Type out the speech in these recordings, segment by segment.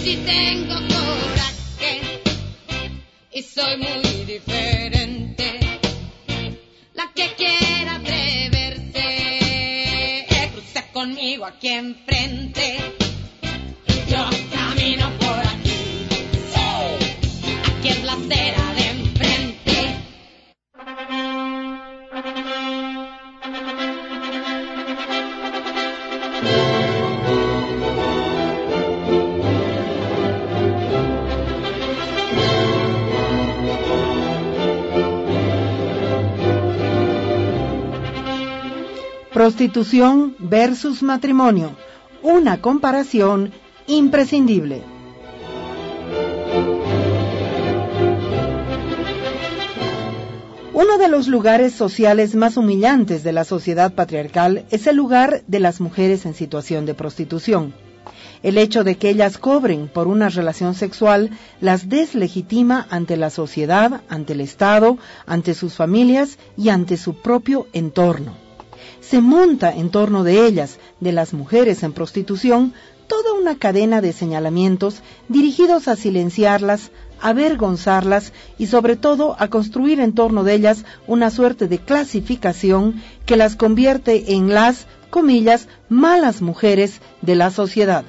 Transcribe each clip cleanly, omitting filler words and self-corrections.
sí tengo coraje y soy muy diferente. La que quiera atreverse, cruce conmigo aquí enfrente. Yo camino por aquí, aquí es la acera de enfrente. Prostitución versus matrimonio, una comparación imprescindible. Uno de los lugares sociales más humillantes de la sociedad patriarcal es el lugar de las mujeres en situación de prostitución. El hecho de que ellas cobren por una relación sexual las deslegitima ante la sociedad, ante el Estado, ante sus familias y ante su propio entorno. Se monta en torno de ellas, de las mujeres en prostitución, toda una cadena de señalamientos dirigidos a silenciarlas, a avergonzarlas y sobre todo a construir en torno de ellas una suerte de clasificación que las convierte en las, comillas, malas mujeres de la sociedad.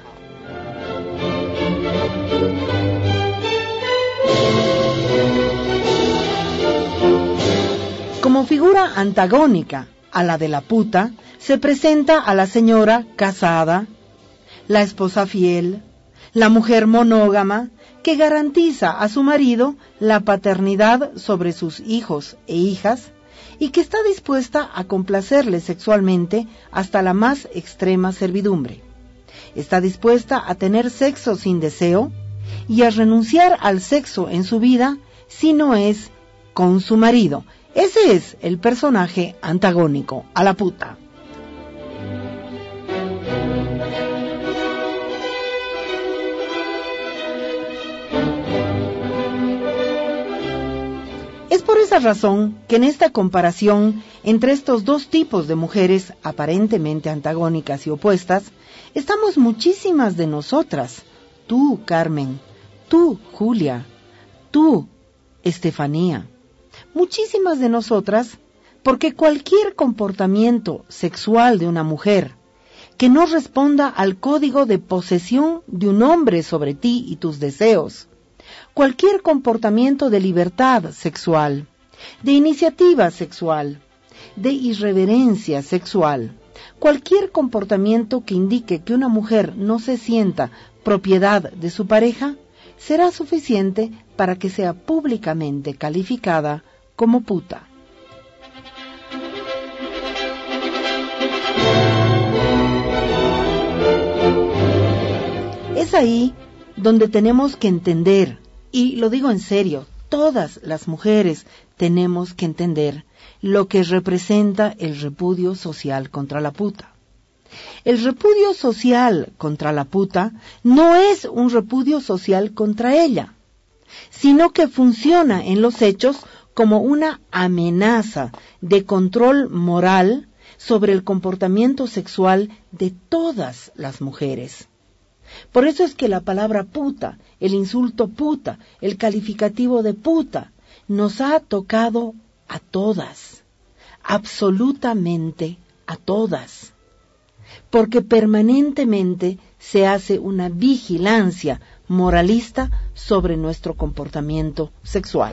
Como figura antagónica a la de la puta, se presenta a la señora casada, la esposa fiel, la mujer monógama, que garantiza a su marido la paternidad sobre sus hijos e hijas, y que está dispuesta a complacerle sexualmente hasta la más extrema servidumbre. Está dispuesta a tener sexo sin deseo y a renunciar al sexo en su vida si no es con su marido. Ese es el personaje antagónico a la puta. Es por esa razón que en esta comparación entre estos dos tipos de mujeres aparentemente antagónicas y opuestas, estamos muchísimas de nosotras. Tú, Carmen, tú, Julia, tú, Estefanía. Muchísimas de nosotras, porque cualquier comportamiento sexual de una mujer que no responda al código de posesión de un hombre sobre ti y tus deseos, cualquier comportamiento de libertad sexual, de iniciativa sexual, de irreverencia sexual, cualquier comportamiento que indique que una mujer no se sienta propiedad de su pareja, será suficiente para que sea públicamente calificada como puta. Es ahí donde tenemos que entender, y lo digo en serio, todas las mujeres tenemos que entender lo que representa el repudio social contra la puta. El repudio social contra la puta no es un repudio social contra ella, sino que funciona en los hechos como una amenaza de control moral sobre el comportamiento sexual de todas las mujeres. Por eso es que la palabra puta, el insulto puta, el calificativo de puta, nos ha tocado a todas, absolutamente a todas, porque permanentemente se hace una vigilancia moralista sobre nuestro comportamiento sexual.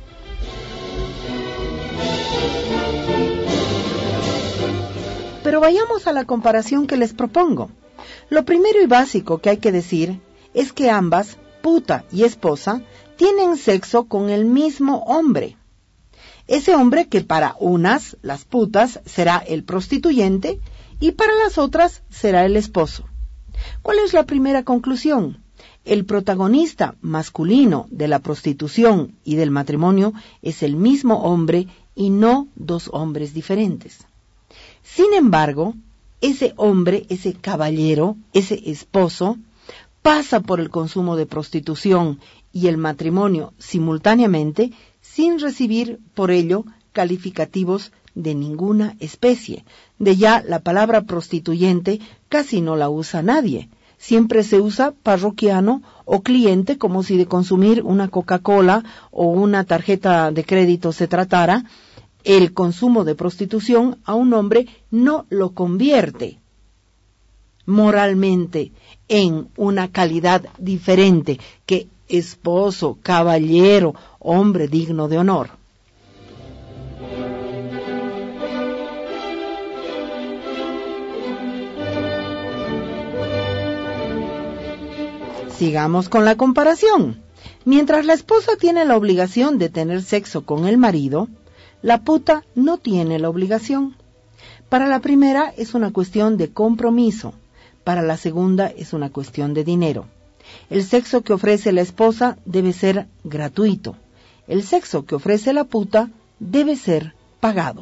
Pero vayamos a la comparación que les propongo. Lo primero y básico que hay que decir es que ambas, puta y esposa, tienen sexo con el mismo hombre. Ese hombre que para unas, las putas, será el prostituyente y para las otras será el esposo. ¿Cuál es la primera conclusión? El protagonista masculino de la prostitución y del matrimonio es el mismo hombre y no dos hombres diferentes. Sin embargo, ese hombre, ese caballero, ese esposo, pasa por el consumo de prostitución y el matrimonio simultáneamente sin recibir por ello calificativos de ninguna especie. De ya la palabra prostituyente casi no la usa nadie. siempre se usa parroquiano o cliente, como si de consumir una Coca-Cola o una tarjeta de crédito se tratara. El consumo de prostitución a un hombre no lo convierte moralmente en una calidad diferente que esposo, caballero, hombre digno de honor. Sigamos con la comparación. Mientras la esposa tiene la obligación de tener sexo con el marido, la puta no tiene la obligación. Para la primera es una cuestión de compromiso, para la segunda es una cuestión de dinero. El sexo que ofrece la esposa debe ser gratuito. El sexo que ofrece la puta debe ser pagado.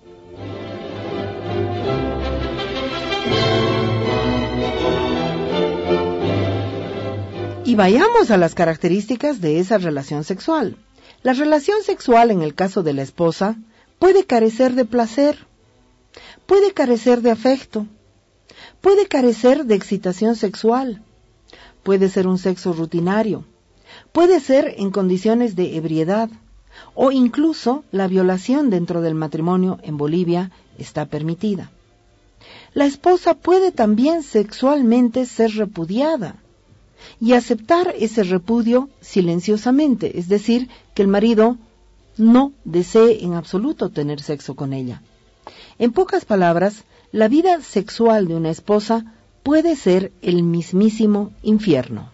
Y vayamos a las características de esa relación sexual. La relación sexual, en el caso de la esposa, puede carecer de placer, puede carecer de afecto, puede carecer de excitación sexual, puede ser un sexo rutinario, puede ser en condiciones de ebriedad, o incluso la violación dentro del matrimonio en Bolivia está permitida. La esposa puede también sexualmente ser repudiada y aceptar ese repudio silenciosamente, es decir, que el marido no desee en absoluto tener sexo con ella. En pocas palabras, la vida sexual de una esposa puede ser el mismísimo infierno.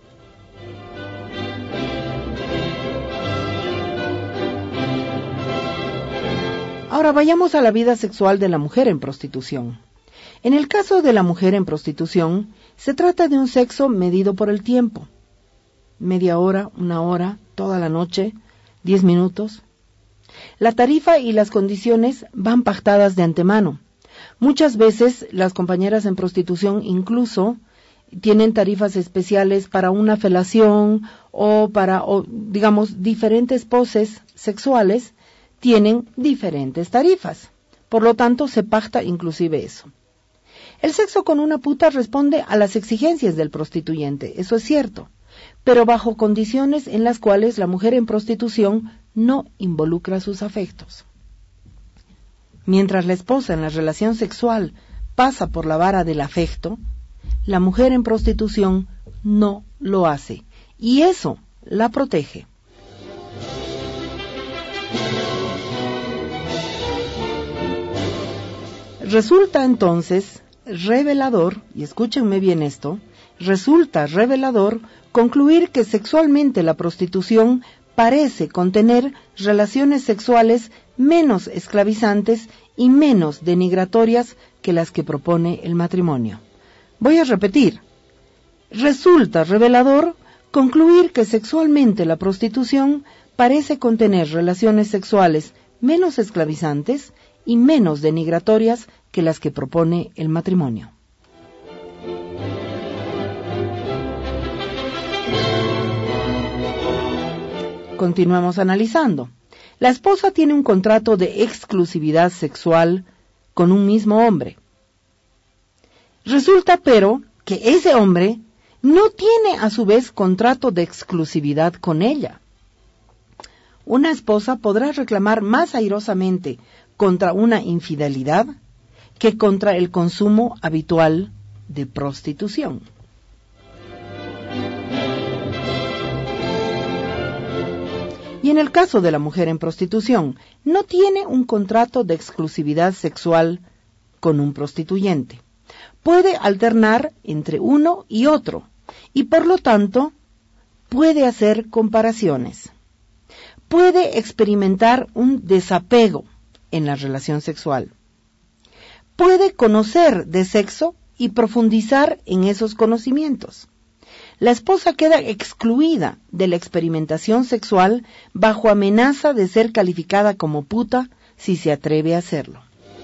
Ahora vayamos a la vida sexual de la mujer en prostitución. En el caso de la mujer en prostitución, se trata de un sexo medido por el tiempo. Media hora, una hora, toda la noche, 10 minutos. La tarifa y las condiciones van pactadas de antemano. Muchas veces las compañeras en prostitución incluso tienen tarifas especiales para una felación o digamos, diferentes poses sexuales tienen diferentes tarifas. Por lo tanto, se pacta inclusive eso. El sexo con una puta responde a las exigencias del prostituyente, eso es cierto, pero bajo condiciones en las cuales la mujer en prostitución no involucra sus afectos. Mientras la esposa en la relación sexual pasa por la vara del afecto, la mujer en prostitución no lo hace, y eso la protege. Resulta entonces revelador, y escúchenme bien esto, resulta revelador concluir que sexualmente la prostitución parece contener relaciones sexuales menos esclavizantes y menos denigratorias que las que propone el matrimonio. Voy a repetir, resulta revelador concluir que sexualmente la prostitución parece contener relaciones sexuales menos esclavizantes y menos denigratorias que las que propone el matrimonio. Continuamos analizando. La esposa tiene un contrato de exclusividad sexual con un mismo hombre. Resulta, pero, que ese hombre no tiene a su vez contrato de exclusividad con ella. Una esposa podrá reclamar más airosamente contra una infidelidad que contra el consumo habitual de prostitución. Y en el caso de la mujer en prostitución, no tiene un contrato de exclusividad sexual con un prostituyente. Puede alternar entre uno y otro, y por lo tanto, puede hacer comparaciones. Puede experimentar un desapego en la relación sexual. Puede conocer de sexo y profundizar en esos conocimientos. La esposa queda excluida de la experimentación sexual bajo amenaza de ser calificada como puta si se atreve a hacerlo.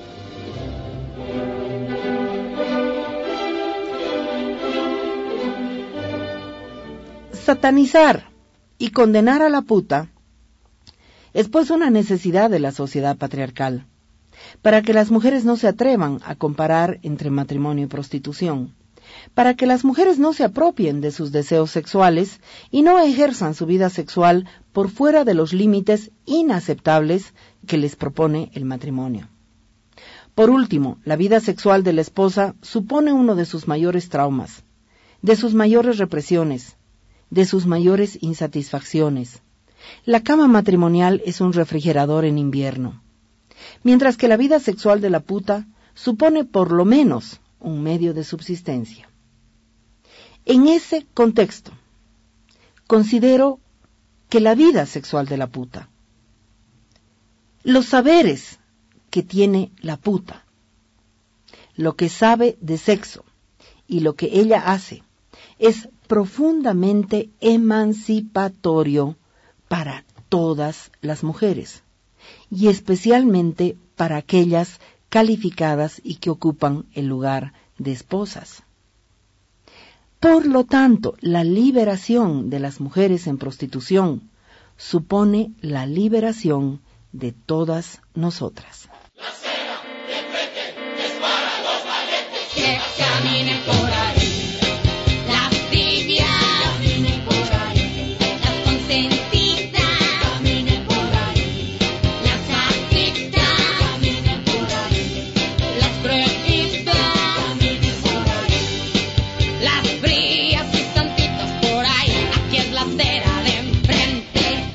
Satanizar y condenar a la puta es pues una necesidad de la sociedad patriarcal, para que las mujeres no se atrevan a comparar entre matrimonio y prostitución. para que las mujeres no se apropien de sus deseos sexuales y no ejerzan su vida sexual por fuera de los límites inaceptables que les propone el matrimonio. Por último, la vida sexual de la esposa supone uno de sus mayores traumas, de sus mayores represiones, de sus mayores insatisfacciones. La cama matrimonial es un refrigerador en invierno, mientras que la vida sexual de la puta supone por lo menos un medio de subsistencia. En ese contexto, considero que la vida sexual de la puta, los saberes que tiene la puta, lo que sabe de sexo y lo que ella hace, es profundamente emancipatorio para todas las mujeres, y especialmente para aquellas calificadas y que ocupan el lugar de esposas. Por lo tanto, la liberación de las mujeres en prostitución supone la liberación de todas nosotras. La cena de frente es para los valientes que caminen por ahí. Las tibias caminen por ahí. Las consentidas caminen por ahí. Las aflictas caminen por ahí. Las pruebistas caminen por ahí. Las frías y santitos por ahí. Aquí es la acera de enfrente.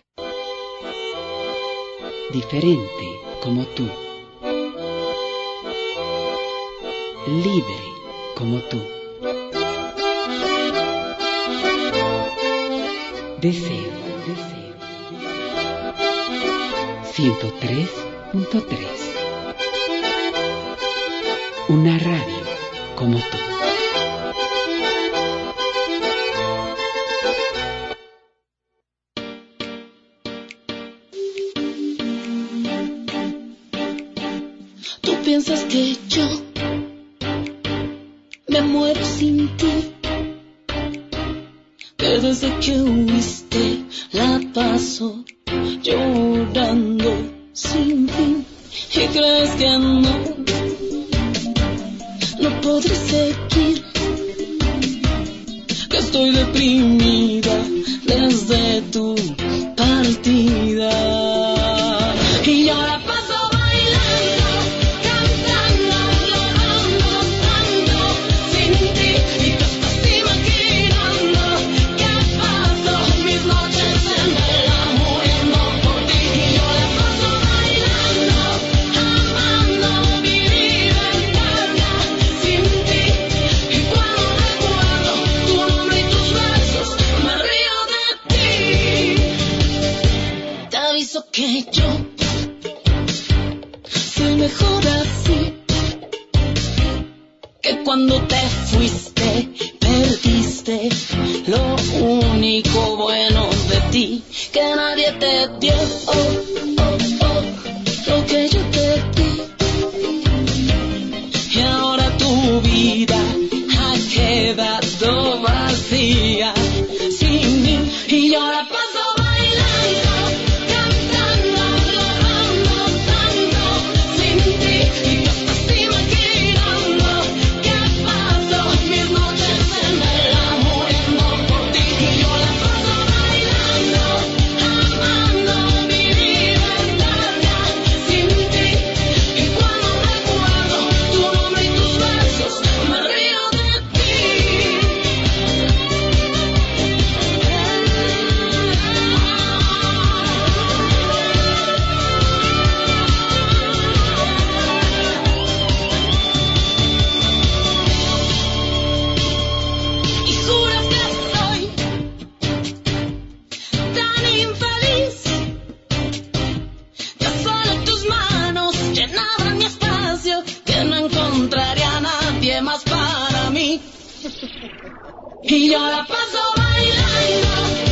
Diferente como tú, libre como tú. Deseo, deseo. 103.3. Una radio como tú. Piensas que yo me muero sin ti, que desde que huiste la paso llorando sin fin, y crees que no podré seguir, que estoy deprimida desde tu partida, y ahora paso que yo soy mejor así, que cuando te fuiste perdiste lo único bueno de ti, que nadie te dio lo que yo te di, y ahora tu vida ha quedado vacía sin mí, y ahora paso y yo la paso bailando.